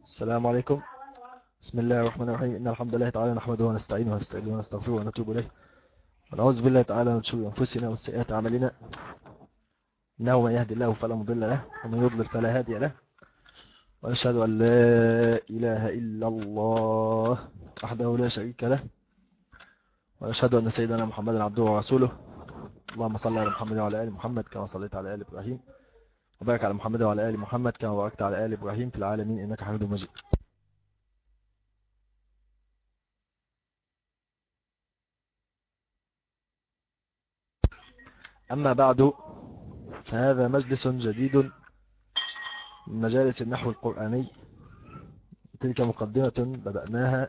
السلام عليكم. بسم الله الرحمن الرحيم. إن الحمد لله تعالى نحمده ونستعينه ونستهديه ونستغفره ونتوب إليه ونعوذ بالله تعالى من شرور أنفسنا وسيئات أعمالنا. إنه من يهدي الله فلا مضل له ومن يضلل فلا هادي له، وأشهد أن لا إله إلا الله وحده لا شريك له، وأشهد أن سيدنا محمدا عبده ورسوله. اللهم صل على محمد وعلى آل محمد كما صليت على آل إبراهيم، وبارك على محمد وعلى آل محمد كما باركت على آل إبراهيم في العالمين إنك حميد مجيد. أما بعد، فهذا مجلس جديد من مجالس النحو القرآني. تلك مقدمة بدأناها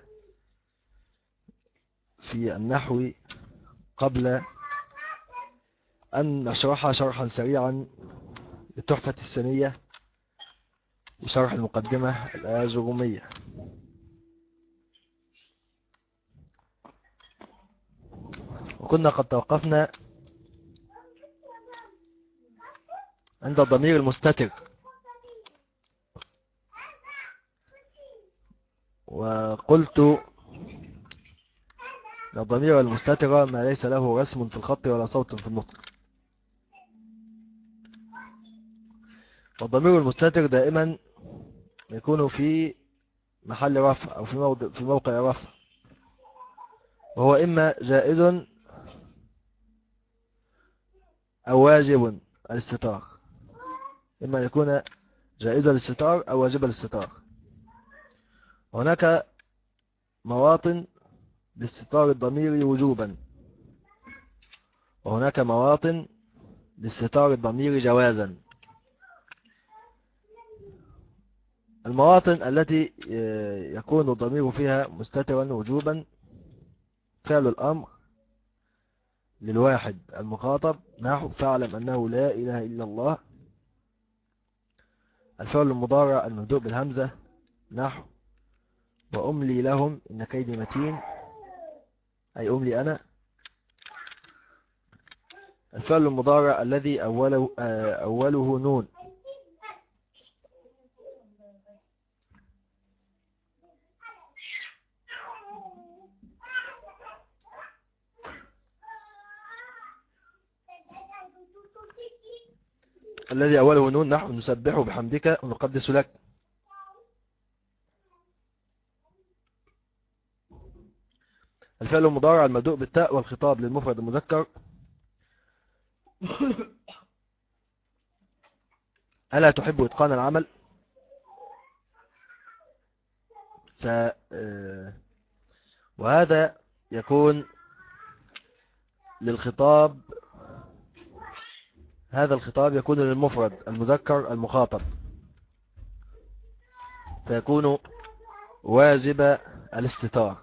في النحو قبل أن نشرح شرحا سريعا للتحفة السنية لشرح المقدمة الآجرومية. وكنا قد توقفنا عند الضمير المستتر، وقلت الضمير المستتر ما ليس له رسم في الخط ولا صوت في النطق. والضمير المستتر دائما يكون في محل رفع أو في موقع رفع، وهو إما جائز أو واجب الاستتار، إما يكون جائز الاستتار أو واجب الاستتار. هناك مواطن لاستتار الضمير وجوبا، وهناك مواطن لاستتار الضمير جوازا. المواطن التي يكون الضمير فيها مستترا وجوبا: فعل الأمر للواحد المخاطب نحو فاعلم أنه لا إله إلا الله. الفعل المضارع المبدوء بالهمزة نحو وأملي لهم إن كيدي متين، أي أملي أنا. الفعل المضارع الذي أوله نون: الذي أوله نون نحو نسبح بحمدك ونقدس لك. الفعل المضارع المبدوء بالتاء والخطاب للمفرد المذكر: ألا تحب إتقان العمل؟ ف وهذا يكون للخطاب، هذا الخطاب يكون للمفرد المذكر المخاطب، فيكون واجب الاستتار.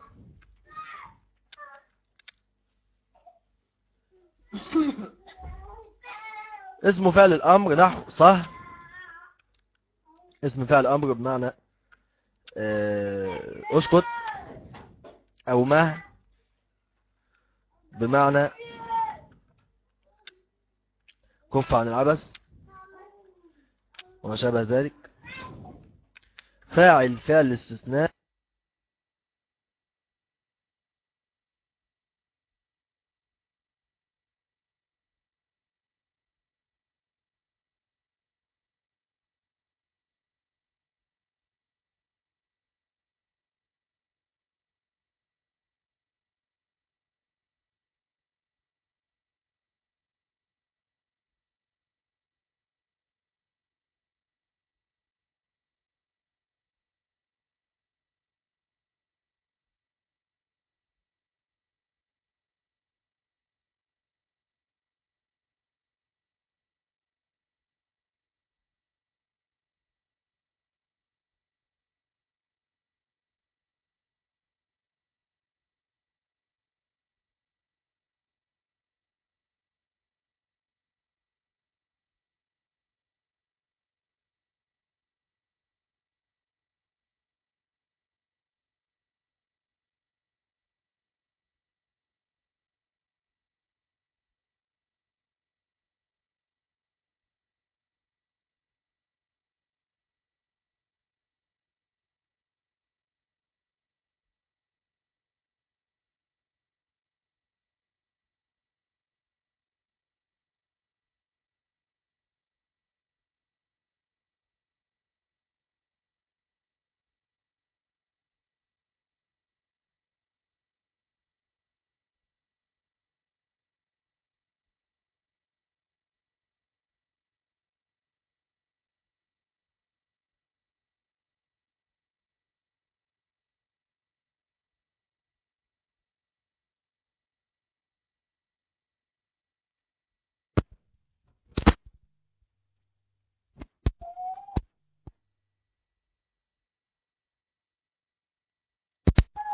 اسم فعل الأمر نحو صه. اسم فعل الأمر بمعنى اسكت، أو مه بمعنى كف عن العبث وما شابه ذلك. فاعل فعل الاستثناء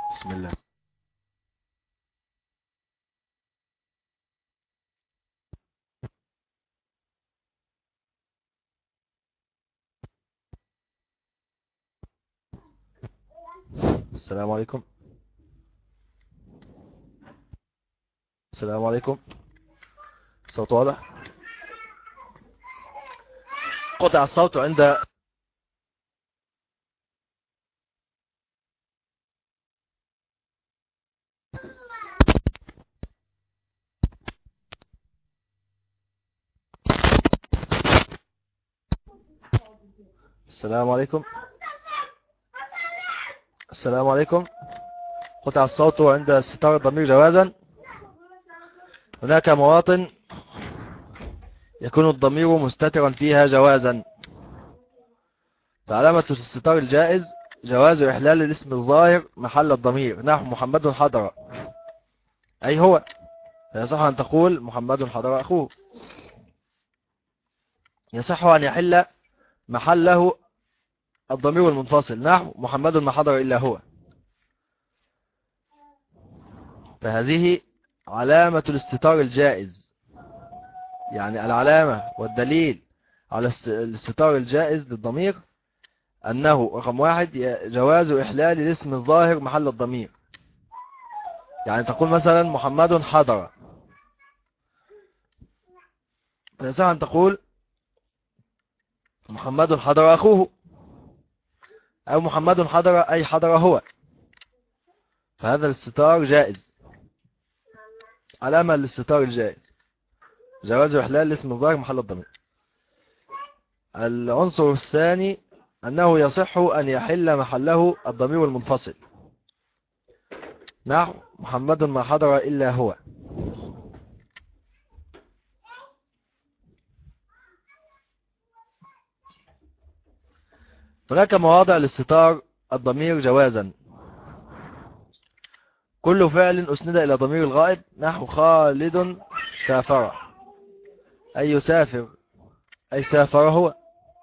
بسم الله. السلام عليكم. السلام عليكم. الصوت واضح؟ قطع الصوت عند السلام عليكم. السلام عليكم. قطع الصوت عند استتار الضمير جوازا. هناك مواطن يكون الضمير مستترا فيها جوازا، فعلامة الاستتار الجائز جواز إحلال الاسم الظاهر محل الضمير، نحو محمد حضر أي هو، فيصح أن تقول محمد حضر أخوه. يصح أن يحل محله الضمير المنفصل، نحو محمد ما حضر إلا هو، فهذه علامة الاستتار الجائز. يعني العلامة والدليل على الاستتار الجائز للضمير أنه رقم واحد جواز إحلال الاسم الظاهر محل الضمير. يعني تقول مثلا محمد حضر، فيصح أن تقول محمد حضر أخوه، أو محمد حضر أي حضر هو، فهذا الاستتار جائز. علامة الاستتار الجائز جواز إحلال الاسم الظاهر محل الضمير. العنصر الثاني أنه يصح أن يحل محله الضمير المنفصل، نحو محمد ما حضر إلا هو. هناك مواضع لاستتار الضمير جوازا: كل فعل أسند إلى ضمير الغائب، نحو خالد سافر أي يسافر أي سافر هو.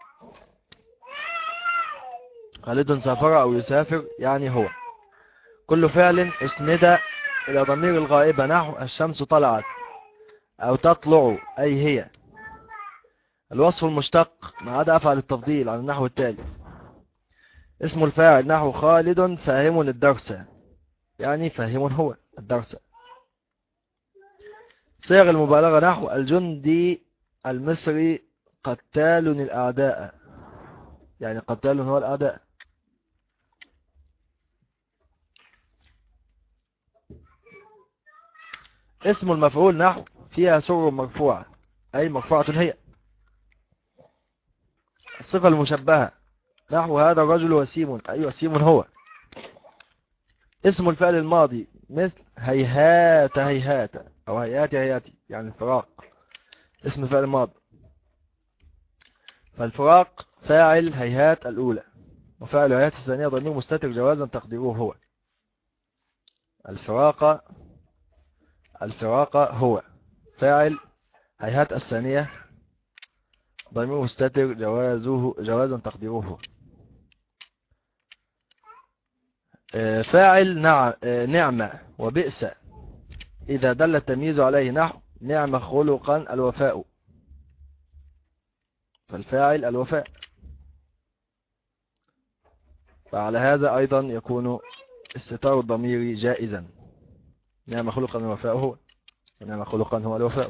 خالد سافر أو يسافر يعني هو. كل فعل أسند إلى ضمير الغائبة، نحو الشمس طلعت أو تطلع أي هي. الوصف المشتق ما عدا أفعل التفضيل على النحو التالي: اسم الفاعل نحو خالد فاهم الدرس يعني فاهم هو الدرس. صيغ المبالغة نحو الجندي المصري قتال الأعداء يعني قتال هو الأعداء. اسم المفعول نحو فيها سر مرفوعة أي مرفوعة هي. الصفة المشبهة نحو هذا الرجل وسيم أي وسيم هو. اسم الفعل الماضي مثل هيهات هيهات أو هيهات هيهاتي يعني الفراق، اسم فعل ماضي. فالفراق فاعل هيهات الأولى، وفاعل هيهات الثانية ضمير مستتر جوازا تقديره هو. الفراق هو فاعل هيهات الثانية ضمير مستتر جوازا تقديره هو. فاعل نعمة وبئس إذا دل التمييز عليه، نحو نعم خلقا الوفاء، فالفاعل الوفاء. فعلى هذا أيضا يكون استتار الضمير جائزا، نعم خلقا الوفاء هو، ونعم خلقا هو الوفاء.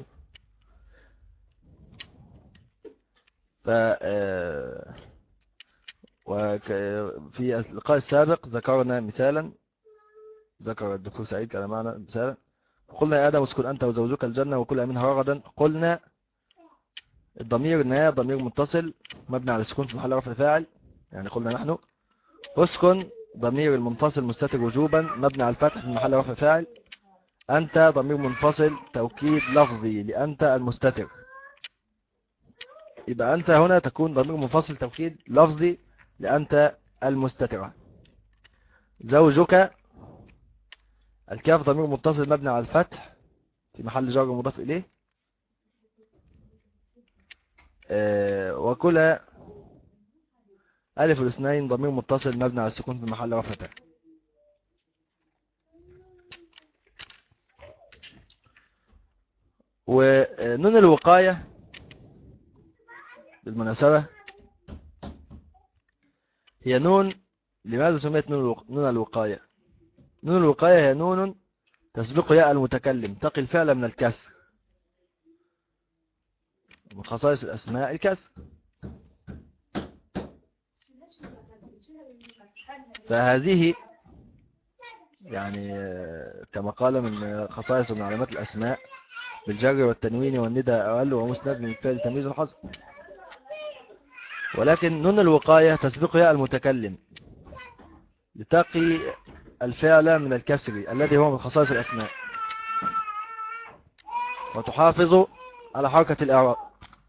وفي اللقاء السابق ذكرنا مثالا، ذكر الدكتور سعيد كان معنا مثالا: قلنا يا آدم اسكن أنت وزوجك الجنة وكلا منها رغدا. قلنا الضمير نا ضمير متصل مبني على السكون في محل رفع فاعل، يعني قلنا نحن. اسكن ضمير المنفصل مستتر وجوبا مبني على الفتح في محل رفع فاعل. أنت ضمير منفصل توكيد لفظي لأنت المستتر، يبقى أنت هنا تكون ضمير منفصل توكيد لفظي لأنت المستترة. زوجك الكاف ضمير متصل مبني على الفتح في محل جر مضاف إليه. وكلا ألف الاثنين ضمير متصل مبني على السكون في محل رفع فاعل. ونون الوقاية بالمناسبة هي نون. لماذا سميت نون الوقاية؟ نون الوقاية هي نون تسبق ياء المتكلم تقي الفعل من الكسر. من خصائص الأسماء الكسر. فهذه يعني كما قال من خصائص من علامات الأسماء بالجر والتنوين والندى أقل ومسند من فعل تمييز الحصر. ولكن نون الوقاية تسبق ياء المتكلم لتقي الفعل من الكسر الذي هو من خصائص الأسماء وتحافظ على حركة الإعراب.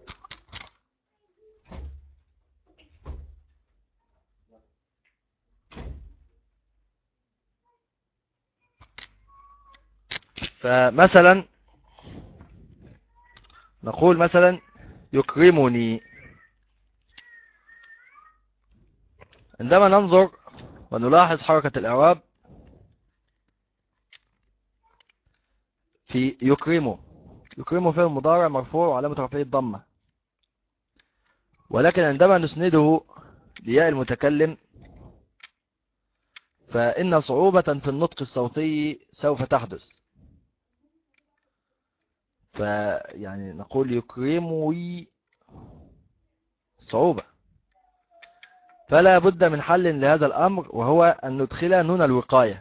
فمثلا نقول مثلا يكرمني. عندما ننظر ونلاحظ حركة الإعراب في يكرمه. يكرمه فعل مضارع مرفوع وعلامة رفعه الضمة. ولكن عندما نسنده لياء المتكلم فإن صعوبة في النطق الصوتي سوف تحدث. فيعني نقول يكرموي صعوبة. فلا بد من حل لهذا الأمر، وهو أن ندخل نون الوقاية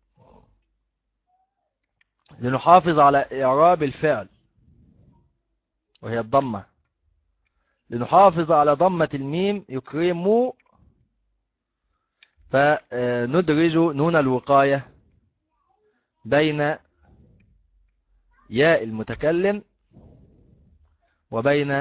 لنحافظ على إعراب الفعل وهي الضمة، لنحافظ على ضمة الميم يكرموا، فندرج نون الوقاية بين ياء المتكلم وبين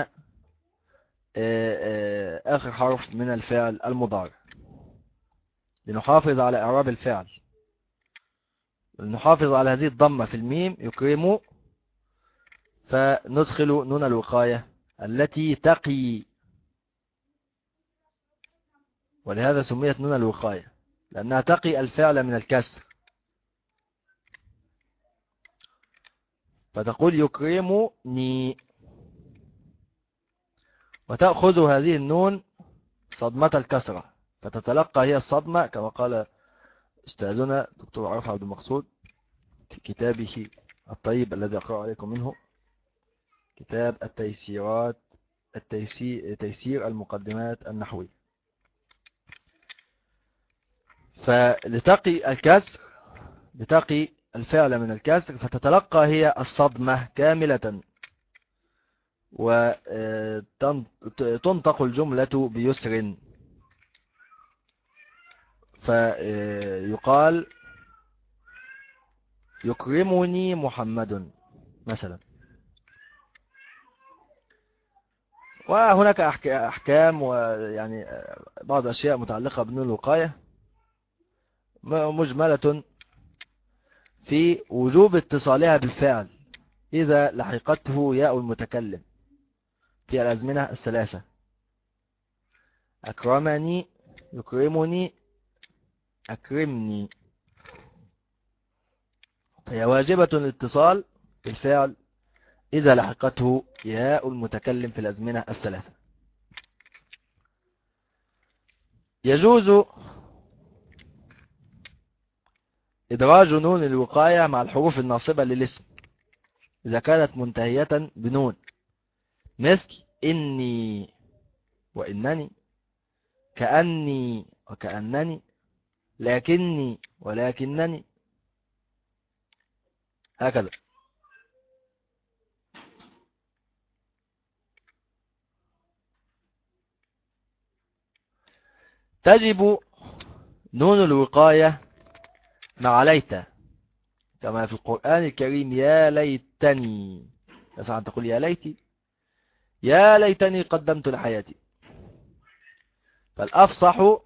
آخر حرف من الفعل المضارع لنحافظ على إعراب الفعل، لنحافظ على هذه الضمة في الميم يكرموا، فندخل نون الوقاية التي تقي. ولهذا سميت نون الوقاية لأنها تقي الفعل من الكسر. فتقول يكرمني، وتأخذ هذه النون صدمة الكسرة، فتتلقى هي الصدمة كما قال أستاذنا دكتور عرف عبد المقصود في كتابه الطيب الذي أقرأ عليكم منه، كتاب التيسيرات تيسير المقدمات النحوية. فلتقي الكسر، لتقي الفعل من الكسر، فتتلقى هي الصدمة كاملة وتنطق الجملة بيسر. فيقال يكرمني محمد مثلا. وهناك أحكام ويعني بعض الأشياء متعلقة بنون الوقاية مجملة في وجوب اتصالها بالفعل إذا لحقته ياء المتكلم في الأزمنة الثلاثة: أكرمني، يكرمني، أكرمني. فهي واجبة الاتصال بالفعل إذا لحقته ياء المتكلم في الأزمنة الثلاثة. يجوز إدراج نون الوقاية مع الحروف الناصبة للاسم إذا كانت منتهية بنون، مثل إني وإنني، كأني وكأنني، لكني ولكنني، هكذا. تجب نون الوقاية مع ليت كما في القرآن الكريم: يا ليتني، يسعى أن تقول يا ليتي، يا ليتني قدمت لحياتي. فالأفصح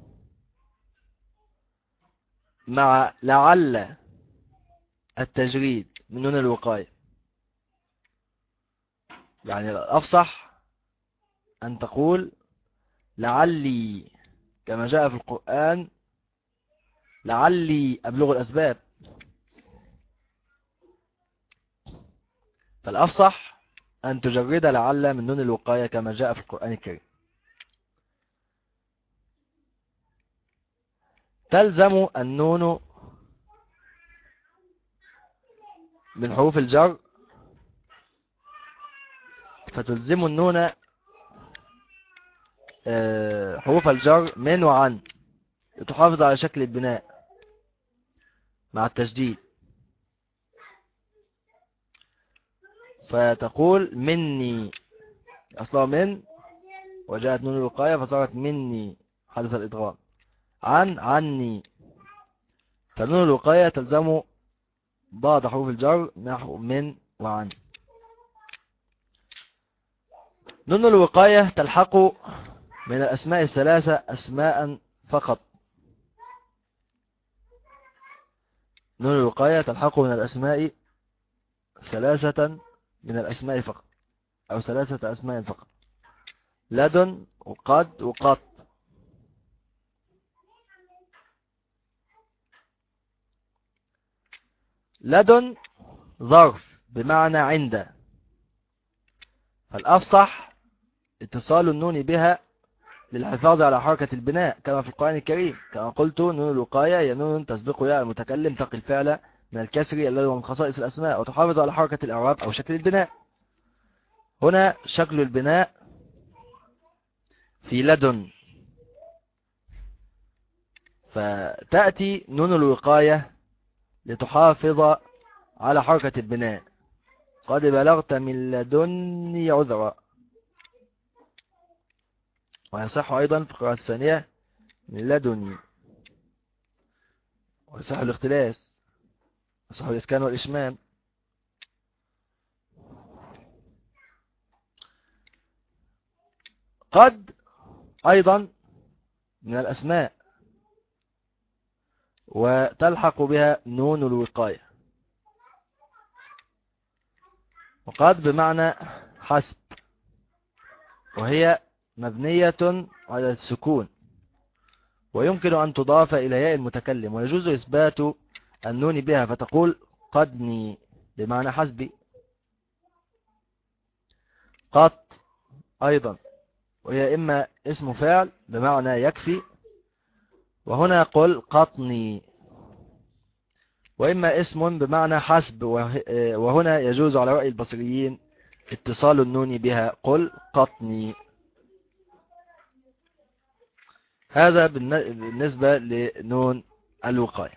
مع لعل التجريد من نون الوقاية. يعني الأفصح أن تقول لعلي كما جاء في القرآن: لعلي أبلغ الأسباب. فالأفصح أن تجرد لعل من نون الوقاية كما جاء في القرآن الكريم. تلزم النون من حروف الجر، فتلزم النون حروف الجر من وعن لتحافظ على شكل البناء مع التشديد. فتقول مني، أصلها من وجاءت نون الوقاية فصارت مني حدث الإدغام. عني، فنون الوقاية تلزم بعض حروف الجر نحو من وعن. نون الوقاية تلحق من الأسماء الثلاثة أسماء فقط. نون الوقاية تلحق من الأسماء ثلاثة من الأسماء فقط، أو ثلاثة أسماء فقط: لدن وقد وقط. لدن ظرف بمعنى عند، فالأفصح اتصال النون بها للحفاظ على حركة البناء كما في القرآن الكريم، كما قلت نون الوقاية هي نون تسبق ياء المتكلم تقي الفعل من الكسر الذي هو من خصائص الأسماء وتحافظ على حركة الإعراب أو شكل البناء. هنا شكل البناء في لدن، فتأتي نون الوقاية لتحافظ على حركة البناء: قد بلغت من لدني عذرا. ويصح أيضا في القراءة الثانية من لدني، ويصح الاختلاس، يصح الإسكان والإشمام. قد أيضا من الأسماء وتلحق بها نون الوقاية، وقد بمعنى حسب، وهي مبنية على السكون، ويمكن أن تضاف إلى ياء المتكلم، ويجوز إثبات النون بها فتقول قدني بمعنى حسبي. قط أيضا، وهي إما اسم فعل بمعنى يكفي، وهنا قل قطني، وإما اسم بمعنى حسب، وهنا يجوز على رأي البصريين اتصال النون بها قل قطني. هذا بالنسبة لنون الوقاية.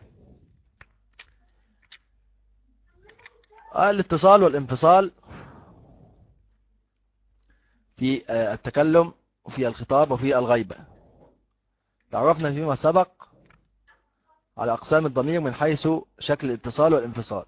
الاتصال والانفصال في التكلم وفي الخطاب وفي الغيبة. تعرفنا فيما سبق على أقسام الضمير من حيث شكل الاتصال والانفصال،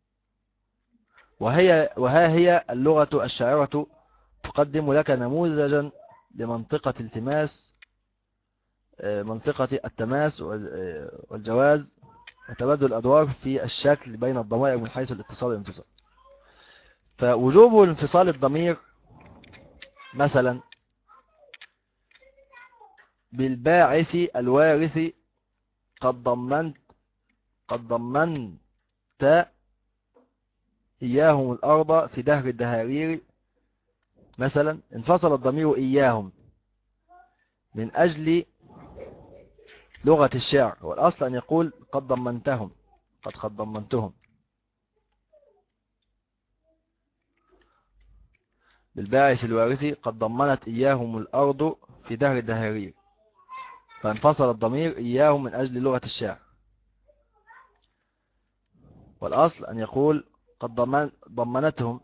وها هي اللغة الشاعرة تقدم لك نموذجا لمنطقة التماس، منطقة التماس والجواز وتبادل الأدوار في الشكل بين الضمائر من حيث الاتصال والانفصال. فوجوب انفصال الضمير مثلا بالباعث الوارث قد ضمنت إياهم الأرض في دهر الدهارير. مثلا انفصل الضمير إياهم من أجل لغة الشعر، والأصل أن يقول قد ضمنتهم، قد ضمنتهم. بالباعث الوارث قد ضمنت إياهم الأرض في دهر الدهارير، فانفصل الضمير إياهم من أجل لغة الشعر، والأصل أن يقول قد ضمنتهم،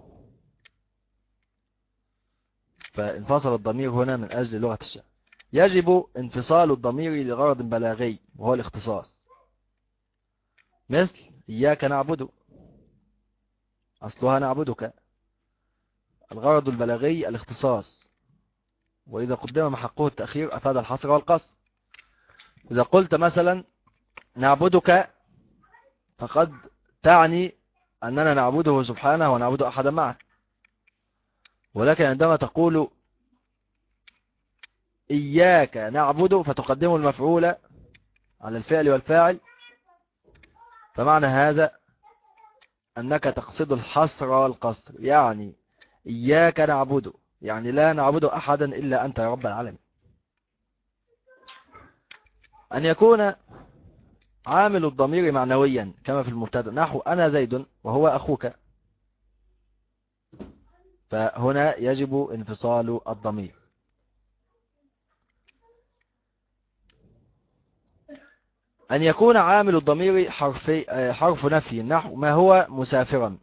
فانفصل الضمير هنا من أجل لغة الشعر. يجب انفصال الضمير لغرض بلاغي وهو الاختصاص، مثل إياك نعبد، أصلها نعبدك، الغرض البلاغي الاختصاص، وإذا قدم محقه التأخير أفاد الحصر والقصر. إذا قلت مثلا نعبدك فقد تعني أننا نعبده سبحانه ونعبد أحدا معه، ولكن عندما تقول إياك نعبد فتقدم المفعول على الفعل والفاعل، فمعنى هذا أنك تقصد الحصر والقصر، يعني إياك نعبد، يعني لا نعبد أحدا إلا أنت يا رب العالمين. أن يكون عامل الضمير معنويا كما في المبتدا، نحو أنا زيد وهو أخوك، فهنا يجب انفصال الضمير. أن يكون عامل الضمير حرف نفي، نحو ما هو مسافرا،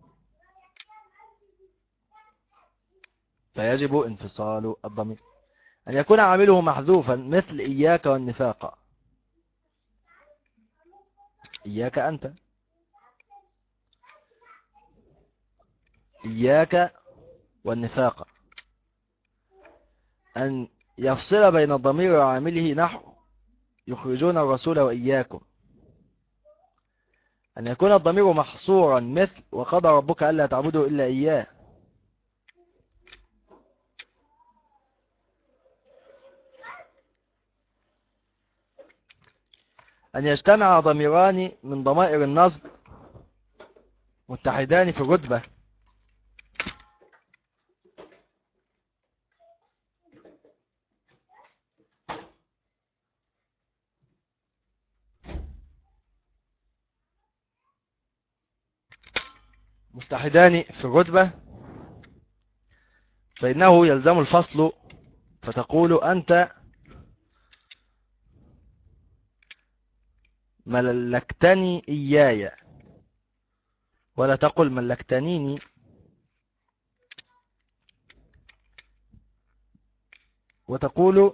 فيجب انفصال الضمير. أن يكون عامله محذوفا، مثل إياك والنفاق، إياك أنت، إياك والنفاق. أن يفصل بين الضمير وعامله، نحو يخرجون الرسول وإياكم. أن يكون الضمير محصورا، مثل وقضى ربك ألا تعبدوا إلا إياه. أن يجتمع ضميران من ضمائر النصب متحدان في الرتبة، فإنه يلزم الفصل، فتقول أنت ملكتني إياي، ولا تقل ملكتنيني. وتقول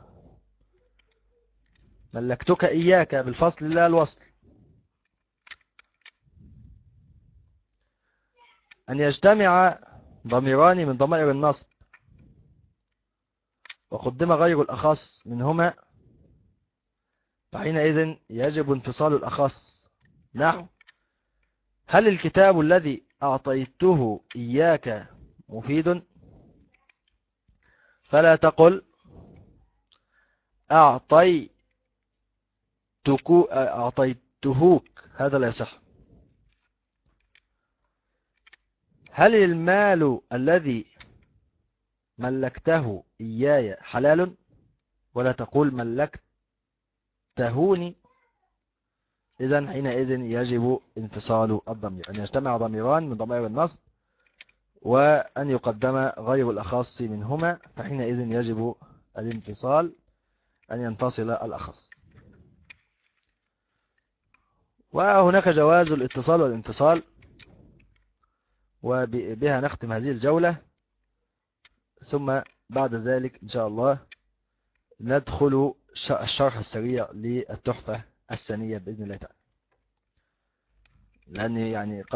ملكتك إياك بالفصل لا الوصل. أن يجتمع ضميران من ضمائر النصب وقدم غير الأخص منهما، فحينئذ يجب انفصال الأخص، نحو هل الكتاب الذي أعطيته إياك مفيد، فلا تقل أعطيتهوك، هذا لا يصح. هل المال الذي ملكته إياي حلال، ولا تقول ملكتهوني. إذن حينئذ يجب انفصال الضمير. أن يجتمع ضميران من ضمائر النصب وأن يقدم غير الأخص منهما، فحينئذ يجب الانفصال، أن ينفصل الأخص. وهناك جواز الاتصال والانفصال، وبها نختم هذه الجولة، ثم بعد ذلك إن شاء الله ندخل الشرح السريع للتحفة الثانية بإذن الله تعالى، لأن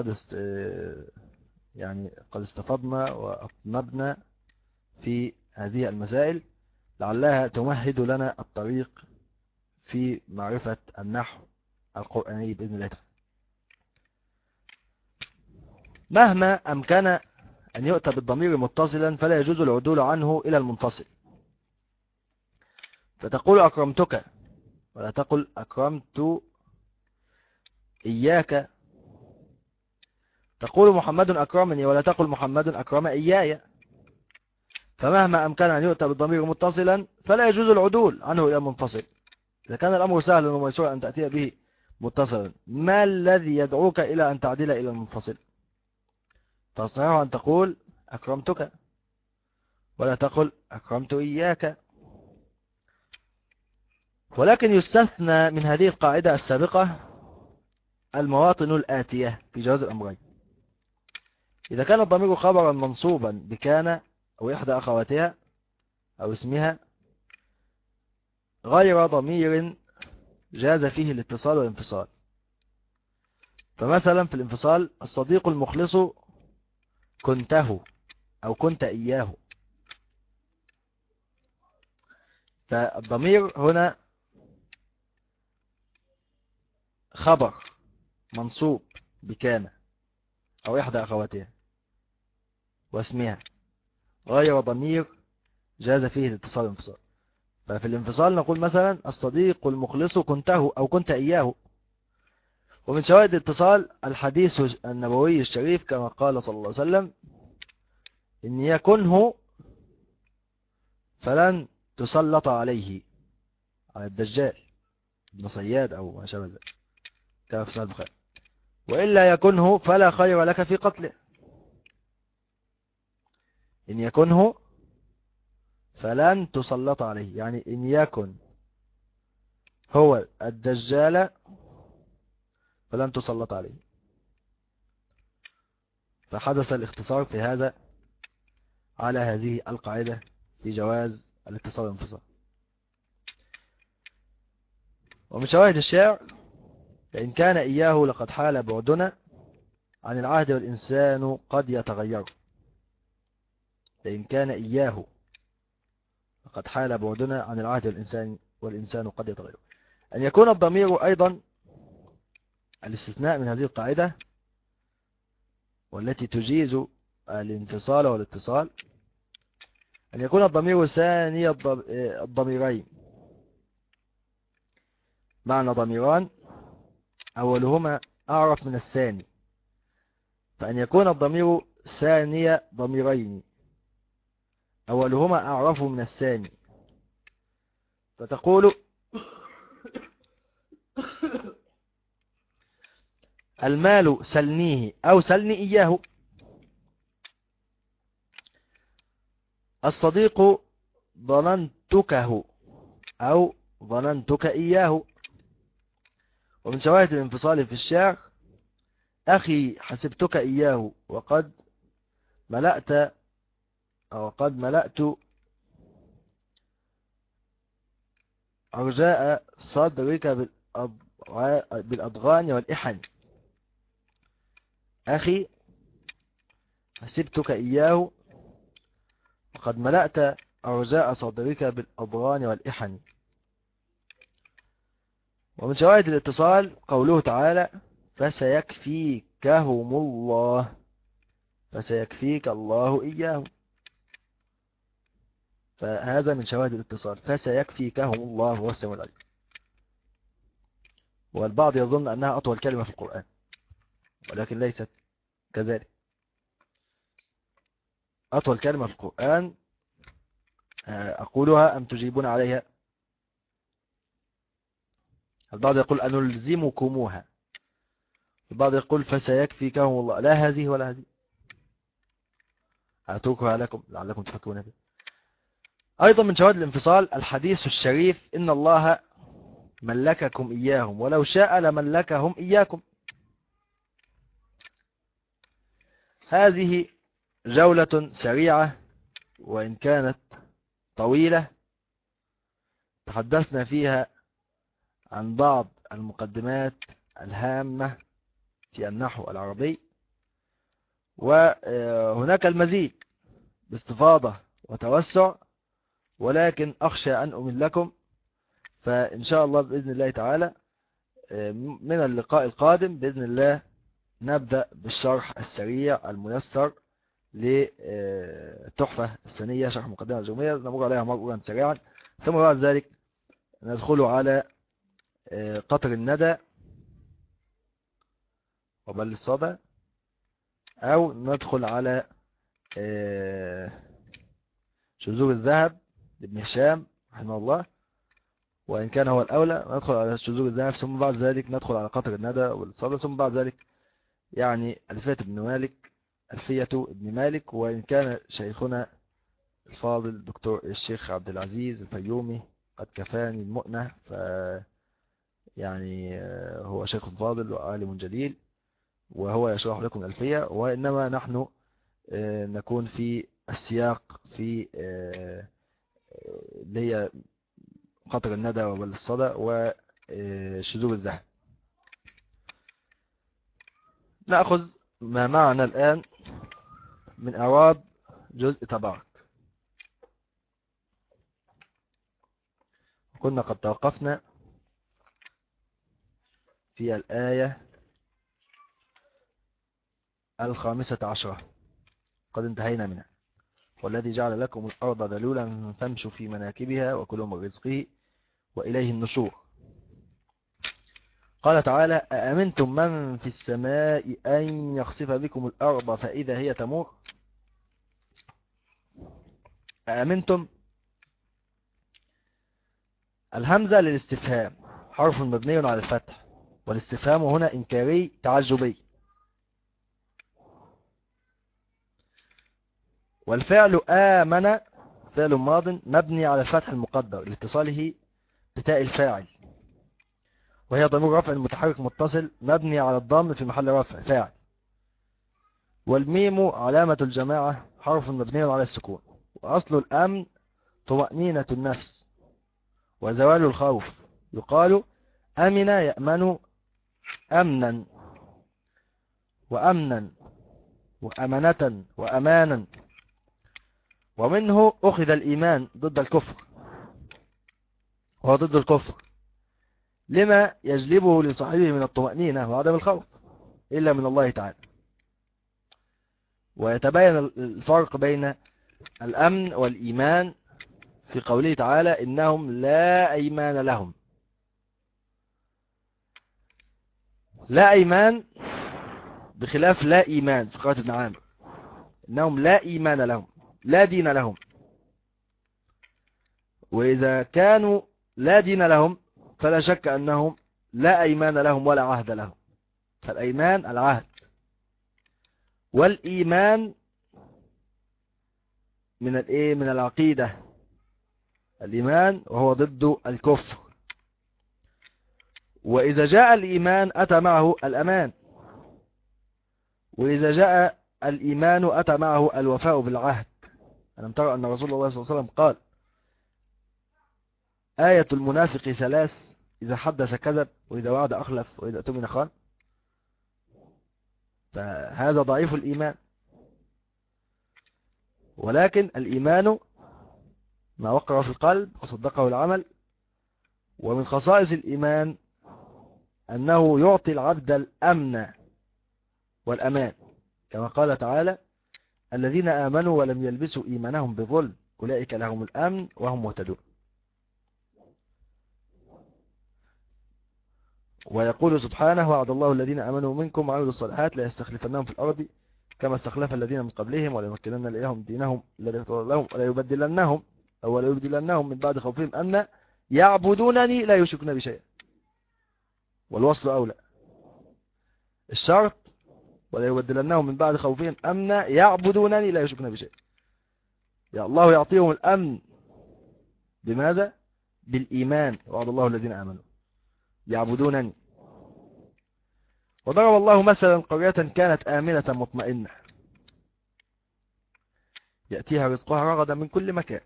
يعني قد استفضنا وأطنبنا في هذه المسائل، لعلها تمهد لنا الطريق في معرفة النحو القرآني بإذن الله تعالى. مهما أمكن أن يؤتى بالضمير متصلا فلا يجوز العدول عنه إلى المنفصل، فتقول أكرمتك ولا تقل أكرمت إياك، تقول محمد أكرمني ولا تقل محمد أكرم إياي. فمهما أمكن أن يؤتى بالضمير متصلا فلا يجوز العدول عنه إلى المنفصل. إذا كان الأمر سهلا وميسورا أن تأتي به متصلا، ما الذي يدعوك إلى أن تعدل إلى المنفصل؟ فالصحيح أن تقول أكرمتك ولا تقل أكرمت إياك. ولكن يستثنى من هذه القاعدة السابقة المواطن الآتية في جواز الأمرين. إذا كان الضمير خبرا منصوبا بكان أو إحدى أخواتها أو اسمها غير ضمير جاز فيه الاتصال والانفصال، فمثلا في الانفصال الصديق المخلص كنته أو كنت إياه، فالضمير هنا خبر منصوب بكان أو إحدى أخواتها واسمها غير ضمير جاز فيه الاتصال والانفصال. ففي الانفصال نقول مثلا الصديق المخلص كنته أو كنت إياه، ومن شواهد الاتصال الحديث النبوي الشريف كما قال صلى الله عليه وسلم: إن يكنه فلن تسلط عليه، على الدجال ابن صياد أو ما شابه ذلك كما في صحيح البخاري، وإلا يكنه فلا خير لك في قتله. إن يكنه فلن تسلط عليه، يعني إن يكن هو الدجال فلن تسلط عليه. فحدث الاختصار في هذا على هذه القاعدة في جواز الاتصال والانفصال. ومن شواهد الشعر: فإن كان إياه لقد حال بعدنا عن العهد والإنسان قد يتغير. فإن كان إياه لقد حال بعدنا عن العهد والإنسان قد يتغير. أن يكون الضمير أيضا الاستثناء من هذه القاعدة والتي تجيز الانفصال والاتصال، أن يكون الضمير ثاني الضميرين، معنى ضميران أولهما أعرف من الثاني، فأن يكون الضمير ثاني ضميرين أولهما أعرف من الثاني، فتقول: المال سلنيه أو سلني إياه، الصديق ظننتكه أو ظننتك إياه. ومن شواهد الانفصال في الشعر: أخي حسبتك إياه وقد ملأت أرجاء صدرك بالأضغان والإحن. أخي حسبتك إياه وقد ملأت أرجاء صدرك بالأضغان والإحن. ومن شواهد الاتصال قوله تعالى: فسيكفيكهم الله، فسيكفيك الله إياه. فهذا من شواهد الاتصال، فسيكفيكهم الله هو السميع العليم. والبعض يظن أنها أطول كلمة في القرآن، ولكن ليست كذلك. أطول كلمة في القرآن أقولها أم تجيبون عليها؟ البعض يقول أنلزمكموها، البعض يقول فسيكفيكهم الله. لا هذه ولا هذه، أتركها لكم لعلكم تفكرون به. أيضا من شواهد الانفصال الحديث الشريف: إن الله ملككم إياهم ولو شاء لملكهم إياكم. هذه جولة سريعة وإن كانت طويلة، تحدثنا فيها عن بعض المقدمات الهامة في النحو العربي، وهناك المزيد باستفاضة وتوسع، ولكن أخشى أن أمل لكم، فإن شاء الله بإذن الله تعالى من اللقاء القادم بإذن الله نبدأ بالشرح السريع الميسر للتحفة السنية، شرح مقدمة الجمهورية، نمر عليها مرورا سريعا، ثم بعد ذلك ندخل على قطر الندى وبل الصدى، أو ندخل على شذور الذهب لابن هشام رحمه الله، وإن كان هو الأولى ندخل على شذور الذهب، ثم بعد ذلك ندخل على قطر الندى والصدى، ثم بعد ذلك يعني ألفية ابن مالك. وإن كان شيخنا الفاضل دكتور الشيخ عبد العزيز الفيومي قد كفاني المؤنة، يعني هو شيخ فاضل وعالم جليل وهو يشرح لكم الألفية، وإنما نحن نكون في السياق في اللي هي قطر الندى وبل الصدى وشذور الذهب. نأخذ ما معنا الآن من أعراب جزء تبارك. كنا قد توقفنا في الآية 15، قد انتهينا منها: والذي جعل لكم الأرض ذلولا فامشوا في مناكبها وكلوا من رزقه وإليه النشور. قال تعالى: أأمنتم من في السماء أن يخسف بكم الأرض فإذا هي تمور. أأمنتم، الهمزة للاستفهام، حرف مبني على الفتح، والاستفهام هنا إنكاري تعجبي. والفعل آمن فعل ماض مبني على الفتح المقدر لاتصاله بتاء الفاعل، وهي ضمير رفع متحرك متصل مبني على الضم في محل رفع فاعل. والميم علامة الجماعة حرف مبني على السكون. وأصل الأمن طمأنينة النفس وزوال الخوف. يقال أمن يأمن أمنا وأمنا وأمنة وأمانا. ومنه أخذ الإيمان ضد الكفر، وهو ضد الكفر لما يجلبه لصاحبه من الطمأنينة وعدم الخوف إلا من الله تعالى. ويتبين الفرق بين الأمن والإيمان في قوله تعالى: إنهم لا أيمان لهم. لا أيمان بخلاف لا إيمان في قراءة ابن عامر. إنهم لا إيمان لهم، لا دين لهم. وإذا كانوا لا دين لهم فلا شك أنهم لا أيمان لهم ولا عهد لهم. فالأيمان العهد، والإيمان من العقيدة، الإيمان وهو ضد الكفر. وإذا جاء الإيمان أتى معه الأمان، وإذا جاء الإيمان أتى معه الوفاء بالعهد. ألم ترى أن رسول الله صلى الله عليه وسلم قال: آية المنافق ثلاث: إذا حدث كذب، وإذا وعد أخلف، وإذا اؤتمن خان. فهذا ضعيف الإيمان. ولكن الإيمان ما وقر في القلب وصدقه العمل. ومن خصائص الإيمان أنه يعطي العبد الأمن والأمان، كما قال تعالى: الذين آمنوا ولم يلبسوا إيمانهم بظلم أولئك لهم الأمن وهم مهتدون. ويقول سبحانه: وعد الله الذين آمنوا منكم وعملوا الصالحات لا يستخلفنهم في الأرض كما استخلف الذين من قبلهم وليمكنن لهم دينهم الذي ارتضى لهم ولا يبدلنهم من بعد خوفهم أن يعبدونني لا يشركون بشيئا. والوصل أولى. الشرط: ولا يبدلنهم من بعد خوفهم أمنا يعبدونني لا يشركون بشيئا. يا الله يعطيهم الأمن بماذا؟ بالإيمان. وعد الله الذين آمنوا يعبدونني. وضرب الله مثلا قرية كانت آمنة مطمئنة يأتيها رزقها رغدا من كل مكان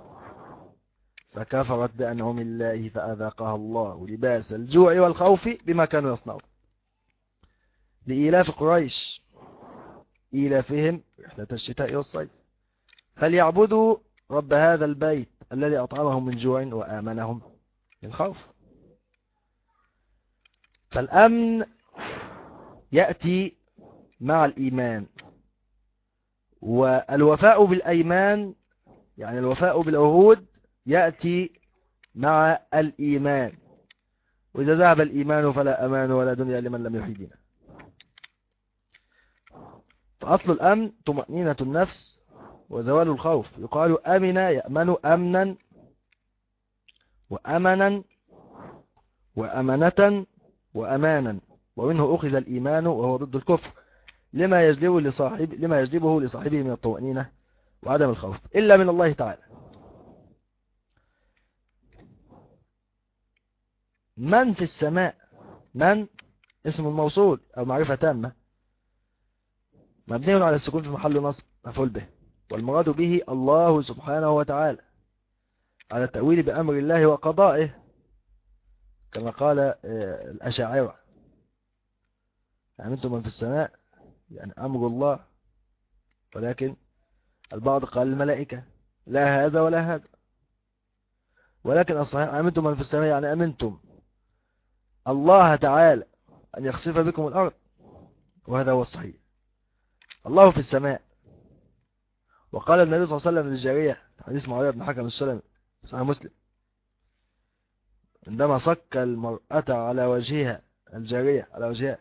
فكفرت بأنعم الله فأذاقها الله لباس الجوع والخوف بما كانوا يصنعون. لإيلاف قريش إيلافهم رحلة الشتاء والصيف فليعبدوا رب هذا البيت الذي أطعمهم من جوع وآمنهم من خوف. فالأمن يأتي مع الإيمان، والوفاء بالأيمان يعني الوفاء بالعهود يأتي مع الإيمان. وإذا ذهب الإيمان فلا أمان ولا دنيا لمن لم يحيي دينه. فأصل الأمن طمأنينة النفس وزوال الخوف. يقال أمن يأمن أمنا وأمنا وأمنة وأمانا. ومنه أخذ الإيمان وهو ضد الكفر لما يجلبه لصاحبه من الطمأنينة وعدم الخوف إلا من الله تعالى. من في السماء، من اسم الموصول أو معرفة تامة مبني على السكون في محل نصب مفعول به، والمراد به الله سبحانه وتعالى على التأويل بأمر الله وقضائه كما قال الأشاعرة: أمنتم من في السماء يعني أمر الله. ولكن البعض قال الملائكة، لا هذا ولا هذا. ولكن الصحيح أمنتم من في السماء يعني أمنتم الله تعالى أن يخسف بكم الأرض، وهذا هو الصحيح. الله في السماء. وقال النبي صلى الله عليه وسلم للجارية حديث معاوية بن حكم السلمي صحيح مسلم عندما صك المرأة على وجهها الجارية الأرجاء،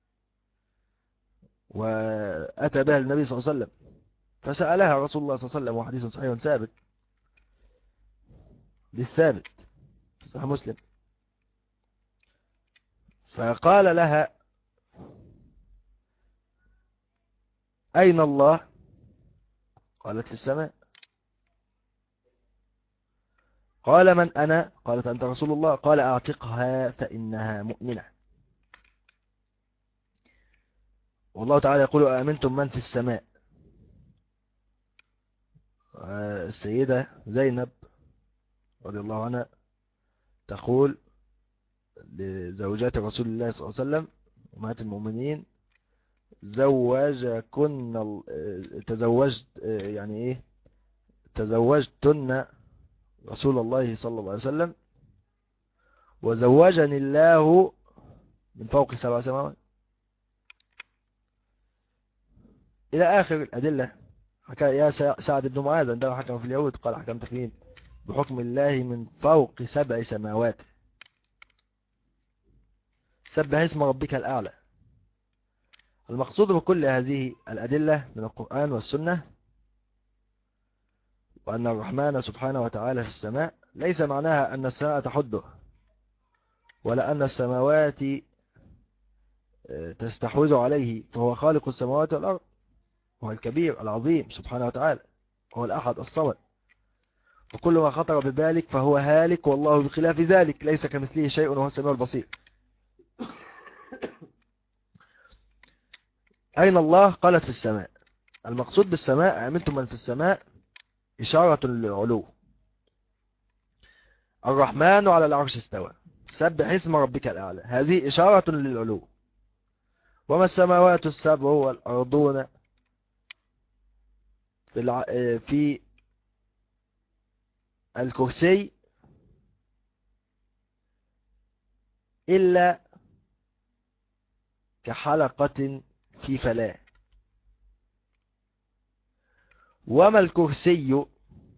وأتى بها النبي صلى الله عليه وسلم، فسألها رسول الله صلى الله عليه وسلم، وحديث صحيح ثابت للثابت في صحيح مسلم. فقال لها: أين الله؟ قالت: في السماء. قال: من أنا؟ قالت: أنت رسول الله. قال: أعتقها فإنها مؤمنة. والله تعالى يقول: أأمنتم من في السماء. السيدة زينب رضي الله عنها تقول لزوجات رسول الله صلى الله عليه وسلم أمهات المؤمنين: تزوجت يعني إيه، تزوجتن رسول الله صلى الله عليه وسلم، وزوجني الله من فوق 7 سماوات، إلى آخر الأدلة. حكى يا سعد بن معاذ عندما حكم في اليهود قال: حكمت فيهم بحكم الله من فوق 7 سماوات. سبح اسم ربك الأعلى. المقصود بكل هذه الأدلة من القرآن والسنة وأن الرحمن سبحانه وتعالى في السماء، ليس معناها أن السماء تحده، ولا أن السماوات تستحوذ عليه، فهو خالق السماوات والأرض، هو الكبير العظيم سبحانه وتعالى، هو الأحد الصمد، وكل ما خطر بذلك فهو هالك، والله بخلاف ذلك ليس كمثله شيء وهو السميع البصير. أين الله؟ قالت: في السماء. المقصود بالسماء أأمنتم من في السماء إشارة للعلو. الرحمن على العرش استوى، سبح اسم ربك الأعلى، هذه إشارة للعلو. وما السماوات السبع والأرضون في الكرسي إلا كحلقة في فلاة. وما الكرسي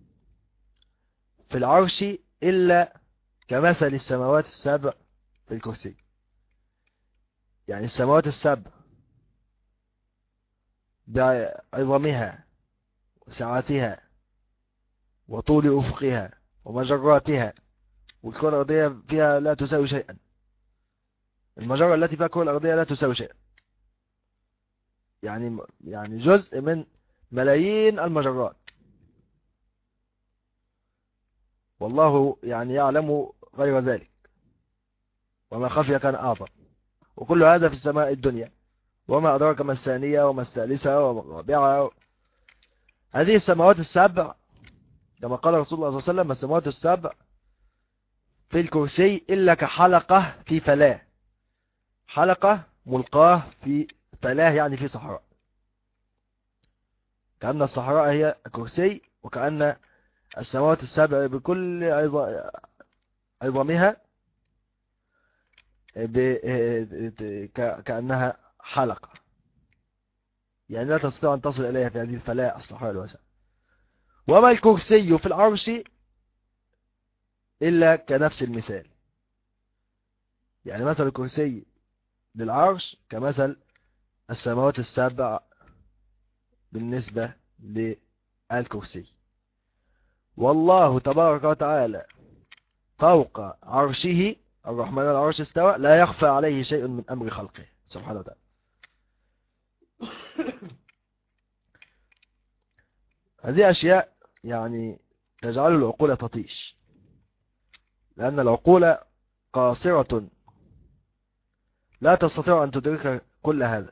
في العرش إلا كمثل السماوات السبع في الكرسي. يعني السماوات السبع بعظمها وسعتها وطول أفقها ومجراتها، والكرة الأرضية فيها لا تساوي شيئا، المجرة التي فيها الكرة الأرضية لا تساوي شيئا، يعني جزء من ملايين المجرات، والله يعني يعلم غير ذلك، وما خفي كان أعظم. وكل هذا في السماء الدنيا، وما أدراك ما الثانية وما الثالثة وما الرابعة. هذه السماوات السبع كما قال رسول الله صلى الله عليه وسلم: السماوات السبع في الكرسي إلا كحلقة في فلاة. حلقة ملقاه في فلاة يعني في صحراء، كأن الصحراء هي الكرسي، وكأن السماوات السبع بكل عظمها كأنها حلقة، يعني لا تستطيع أن تصل إليها في هذه الفلاة الصحراء الواسعة. وما الكرسي في العرش إلا كنفس المثال، يعني مثل الكرسي للعرش كمثل السماوات السبع بالنسبة للكرسي. والله تبارك وتعالى فوق عرشه، الرحمن على العرش استوى، لا يخفى عليه شيء من أمر خلقه سبحانه وتعالى. هذه أشياء يعني تجعل العقول تطيش، لأن العقول قاصرة لا تستطيع أن تدرك كل هذا.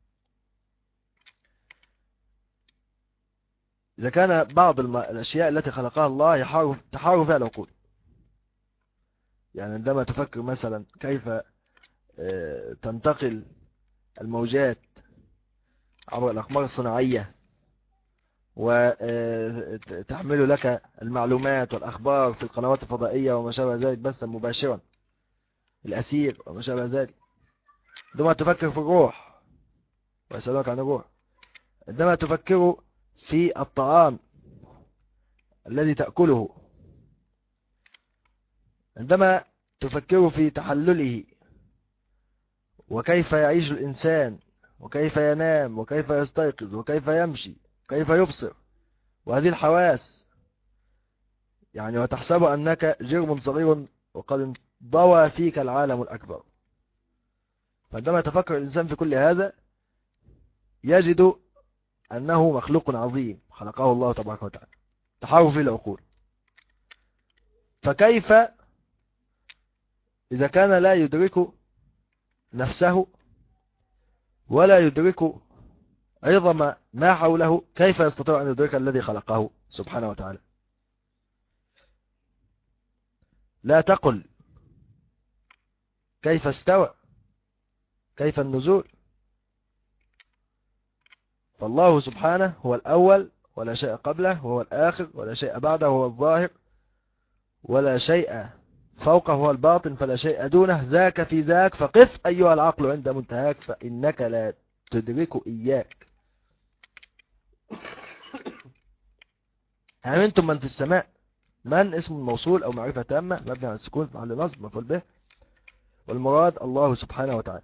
إذا كان بعض الأشياء التي خلقها الله تحار فيها العقول، يعني عندما تفكر مثلا كيف تنتقل الموجات عبر الأقمار الصناعية وتحمل لك المعلومات والأخبار في القنوات الفضائية وما شابه ذلك بثا مباشرا، الأثير وما شابه ذلك. عندما تفكر في الروح ويسألونك عن الروح، عندما تفكر في الطعام الذي تأكله، عندما تفكر في تحلله وكيف يعيش الإنسان، وكيف ينام، وكيف يستيقظ، وكيف يمشي، وكيف يبصر، وهذه الحواس. يعني وتحسب أنك جرم صغير وقد انضوى فيك العالم الأكبر. فعندما يتفكر الإنسان في كل هذا يجد أنه مخلوق عظيم خلقه الله تبارك وتعالى تحار فيه العقول. فكيف إذا كان لا يدرك نفسه ولا يدرك عظم ما حوله، كيف يستطيع أن يدرك الذي خلقه سبحانه وتعالى؟ لا تقل كيف استوى، كيف النزول. فالله سبحانه هو الأول ولا شيء قبله، وهو الآخر ولا شيء بعده، وهو الظاهر ولا شيء فوقه، هو الباطن فلا شيء دونه. ذاك في ذاك فقف أيها العقل عند منتهاك، فإنك لا تدرك إياك. أمنتم من في السماء، من اسم الموصول أو معرفة تامة مبني على السكون في محل نصب مفعول به، والمراد الله سبحانه وتعالى.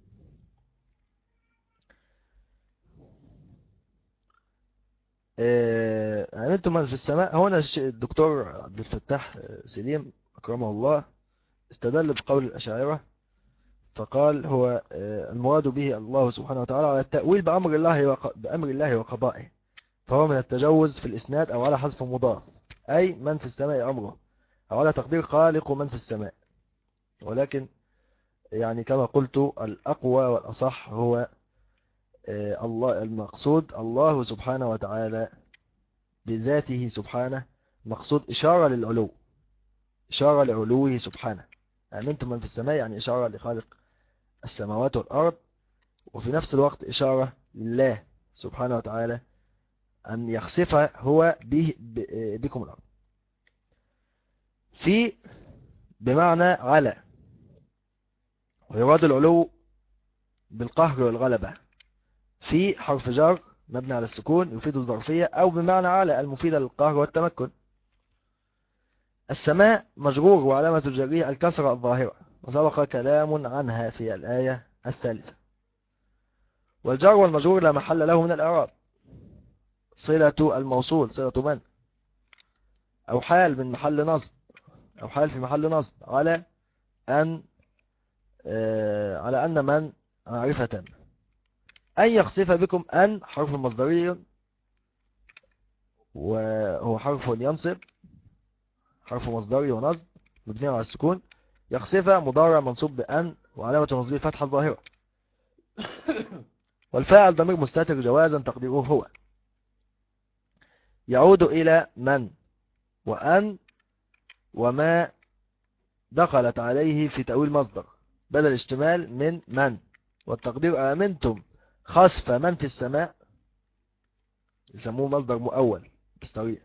أمنتم من في السماء. هنا الدكتور عبد الفتاح سليم أكرمه الله استدل بقول الأشاعرة فقال هو المراد به الله سبحانه وتعالى على التأويل بأمر الله وقضائه، فهو من التجوز في الإسناد أو على حذف مضاف، أي من في السماء أمره، أو على تقدير خالق من في السماء. ولكن يعني كما قلت الأقوى والأصح هو الله المقصود الله سبحانه وتعالى بذاته سبحانه، مقصود إشارة للعلو، إشارة لعلوه سبحانه. أمنتم من في السماء يعني إشارة لخالق السماوات والأرض، وفي نفس الوقت إشارة لله سبحانه وتعالى أن يخسف هو بكم الأرض. في بمعنى على، ويراد العلو بالقهر والغلبة. في حرف جر مبني على السكون يفيد الظرفية، أو بمعنى على المفيدة للقهر والتمكن. السماء مجرور وعلامة الجرية الكسرة الظاهرة، وسبق كلام عنها في الآية الثالثة. والجر والمجرور لا محل له من الإعراب، صلة الموصول صلة من، أو حال من محل نصب، أو حال في محل نصب على أن من معرفة. أن يخسف بكم، أن حرف مصدري وهو حرف ينصب، حرف مصدري ونصب مبني على السكون. يخسف مضارع منصوب بأن وعلامة نصبه الفتحة الظاهرة. والفاعل ضمير مستتر جوازا تقديره هو. يعود إلى من وأن وما دخلت عليه في تأويل مصدر بدل اشتمال من، والتقدير آمنتم خسف من في السماء، يسموه مصدر مؤول بالطريقة.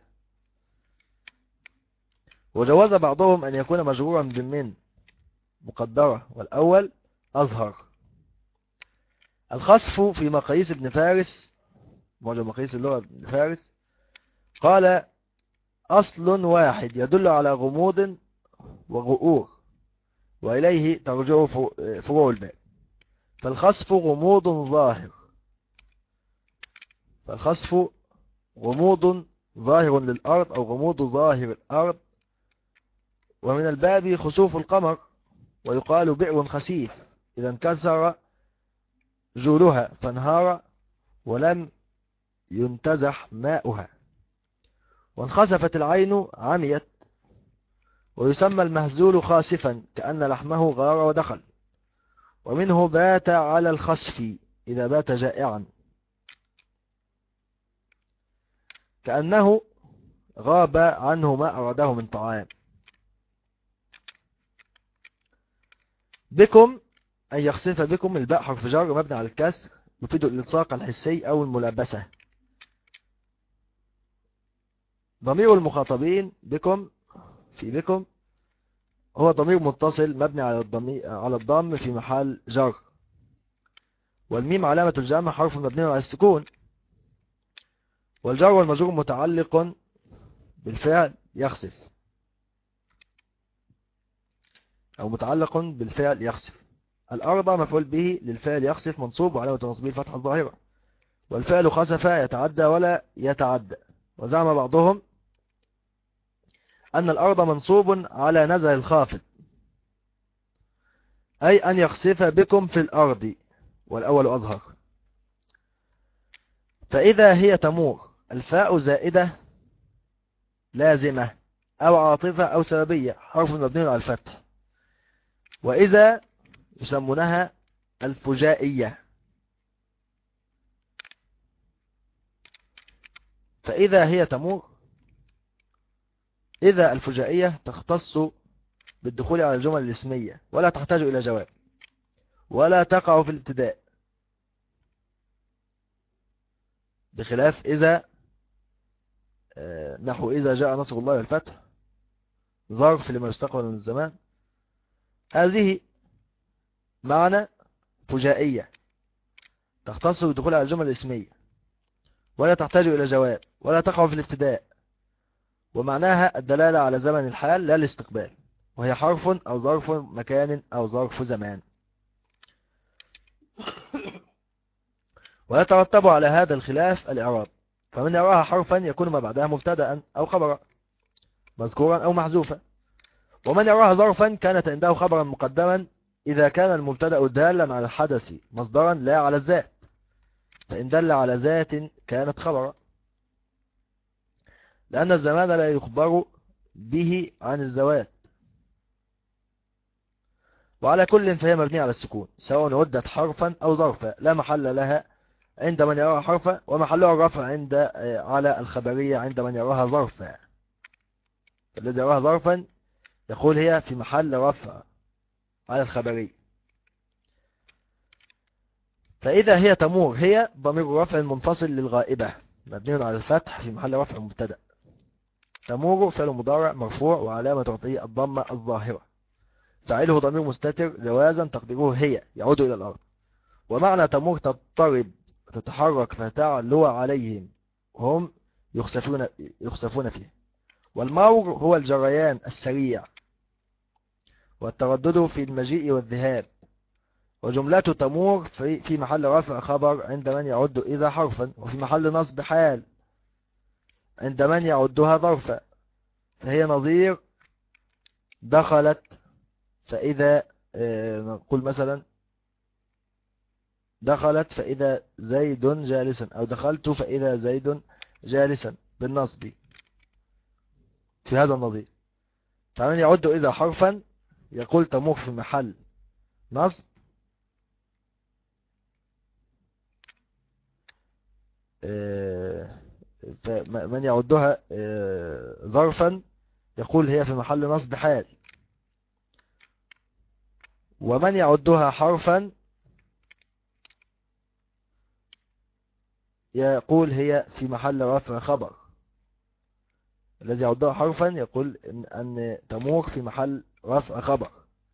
وجواز بعضهم أن يكون مجرورا بمن مقدرة، والأول أظهر. الخسف في مقاييس ابن فارس، معجم مقاييس اللغة ابن فارس، قال أصل واحد يدل على غموض وغؤور، وإليه ترجع فروع الباب. فالخسف غموض ظاهر، فالخسف غموض ظاهر للأرض أو غموض ظاهر الأرض. ومن الباب خسوف القمر، ويقال بئر خسيف إذا انكسر جولها فانهار ولم ينتزح ماؤها. وانخسفت العين عميت، ويسمى المهزول خاسفا كأن لحمه غار ودخل. ومنه بات على الخسف إذا بات جائعا، كأنه غاب عنه ما أراده من طعام. بكم أن يخسف بكم، الباء حرف جر مبني على الكسر يفيد الالتصاق الحسي أو الملابسة. ضمير المخاطبين بكم في بكم هو ضمير متصل مبني على الضم في محل جر، والميم علامة الجمع حرف مبني على السكون. والجر والمجرور متعلق بالفعل يخسف، أو متعلق بالفعل يخسف. الأرض مفعول به للفعل يخسف منصوب وعلامة نصبه الفتحة الظاهرة، والفعل خسف يتعدى ولا يتعدى. وزعم بعضهم أن الأرض منصوب على نزع الخافض، أي أن يخسف بكم في الأرض، والأول أظهر. فإذا هي تمور الفاء زائدة لازمة أو عاطفة أو سببية، حرف مبني على الفتح. وإذا يسمونها الفجائية. فإذا هي تمور، إذا الفجائية تختص بالدخول على الجمل الاسمية ولا تحتاج إلى جواب، ولا تقع في الابتداء، بخلاف إذا، نحو إذا جاء نصر الله والفتح، ظرف لما يستقبل من الزمان. هذه معنى فجائية، تختص بالدخول على الجمل الاسمية ولا تحتاج إلى جواب ولا تقع في الابتداء، ومعناها الدلالة على زمن الحال لا الاستقبال، وهي حرف أو ظرف مكان أو ظرف زمان. ويترتب على هذا الخلاف الإعراب، فمن يراها حرفا يكون ما بعدها مبتدأ أو خبرا مذكورا أو محذوفا، ومن يراها ظرفا كانت عنده خبرا مقدما إذا كان المبتدأ دالا على الحدث مصدرا لا على الذات، فإن دل على ذات كانت خبرا، لأن الزمان لا يخبر به عن الذوات. وعلى كل فهي مبنية على السكون، سواء عدت حرفا أو ظرفا لا محل لها عند من يراها حرفا، ومحلها الرفع عند على الخبرية عند من يراها ظرفا. الذي يراها ظرفا يقول هي في محل رفع على الخبرية. فإذا هي تمور، هي ضمير رفع منفصل للغائبة مبني على الفتح في محل رفع مبتدأ. تمور فعل مضارع مرفوع وعلامة رفعه الضمة الظاهرة، فاعله ضمير مستتر جوازا تقديره هي يعود إلى الأرض. ومعنى تمور تضطرب تتحرك فتعلو عليهم هم يخسفون فيه. والمور هو الجريان السريع والتردد في المجيء والذهاب. وجملة تمور في محل رفع خبر عند من يعد إذا حرفا، وفي محل نصب حال عند من يعدها ظرفا، فهي نظير دخلت فإذا، نقول مثلا دخلت فإذا زيد جالسا، أو دخلت فإذا زيد جالسا بالنصب في هذا النظير. فمن يعد إذا حرفا يقول تمور في محل نصب، فمن يعدها ظرفا يقول هي في محل نصب حال، ومن يعدها حرفا يقول هي في محل رفع خبر. الذي يعدها حرفا يقول أن تمور في محل رفع خبر،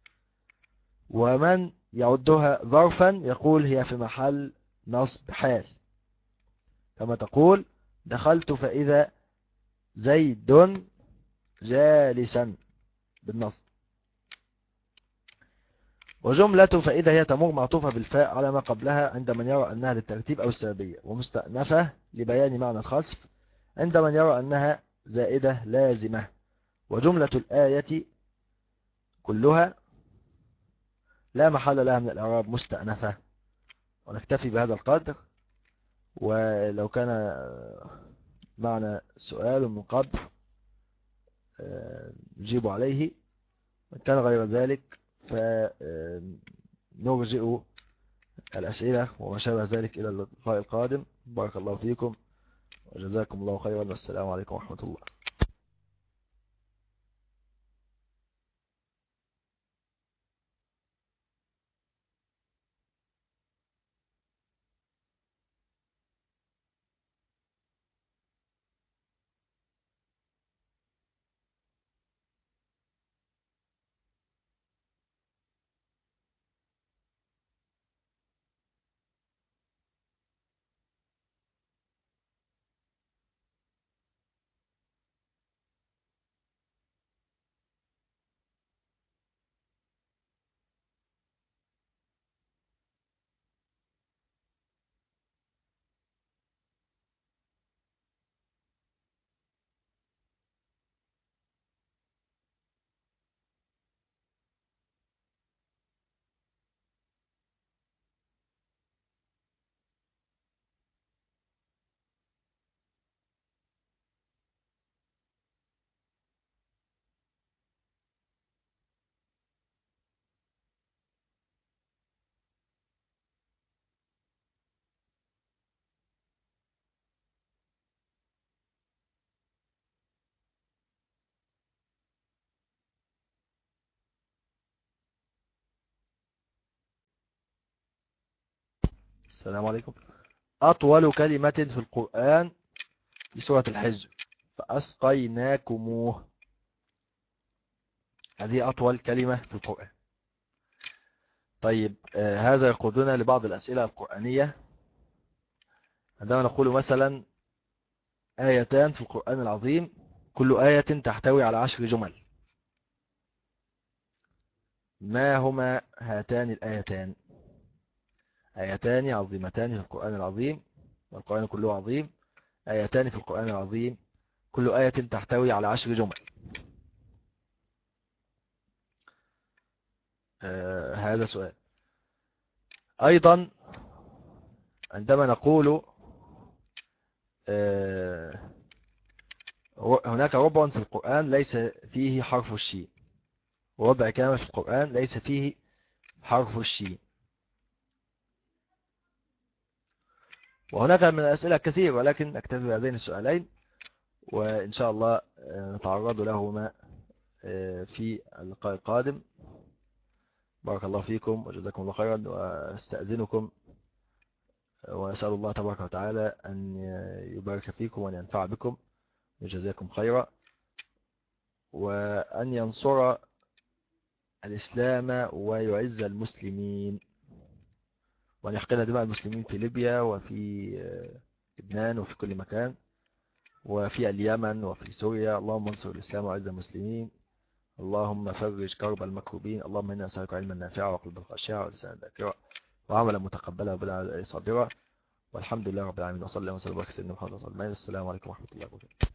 ومن يعدها ظرفا يقول هي في محل نصب حال، كما تقول دخلت فإذا زيد جالسا بالنصب. وجملة فإذا هي تمور معطوفة بالفاء على ما قبلها عند من يرى أنها للترتيب أو السببية، ومستأنفة لبيان معنى الخسف عند من يرى أنها زائدة لازمة. وجملة الآية كلها لا محل لها من الإعراب مستأنفة. ونكتفي بهذا القدر، ولو كان معنا سؤال من قبل نجيب عليه، وإن كان غير ذلك فنرجئ الأسئلة وما شابه ذلك إلى اللقاء القادم. بارك الله فيكم وجزاكم الله خيرا، والسلام عليكم ورحمة الله. السلام عليكم. أطول كلمة في القرآن في سورة الحج، فأسقيناكموه. هذه أطول كلمة في القرآن. طيب هذا يقودنا لبعض الأسئلة القرآنية. عندما نقول مثلا آيتان في القرآن العظيم، كل آية تحتوي على 10 جمل، ما هما هاتان الآيتان؟ آيتان عظيمتان في القرآن العظيم، والقرآن كله عظيم. آيتان في القرآن العظيم، كل آية تحتوي على 10 جمل. هذا سؤال. أيضا عندما نقول هناك ربع في القرآن ليس فيه حرف الشين، وربع كامل في القرآن ليس فيه حرف الشين. وهناك من الأسئلة كثير، ولكن نكتفي بهذين السؤالين، وإن شاء الله نتعرض لهما في اللقاء القادم. بارك الله فيكم وجزاكم الله خيرا، واستأذنكم وأسأل الله تبارك وتعالى أن يبارك فيكم وأن ينفع بكم ويجزاكم خيرا، وأن ينصر الإسلام ويعز المسلمين، وأن يحقن دماء المسلمين في ليبيا وفي لبنان وفي كل مكان، وفي اليمن وفي سوريا. اللهم انصر الإسلام وعز المسلمين. اللهم فرج كرب المكروبين. اللهم إنا نسألك علما نافعا وقلبا خاشعا ولسانا ذاكرا وعملا متقبلا وبدعا صابرا. والحمد لله رب العالمين، وصلى الله وسلم وبارك على سيدنا محمد. السلام عليكم ورحمة الله وبركاته.